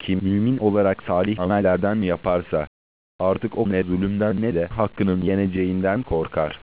Kim mümin olarak salih amellerden yaparsa, artık o ne zulümden ne de hakkının yeneceğinden korkar.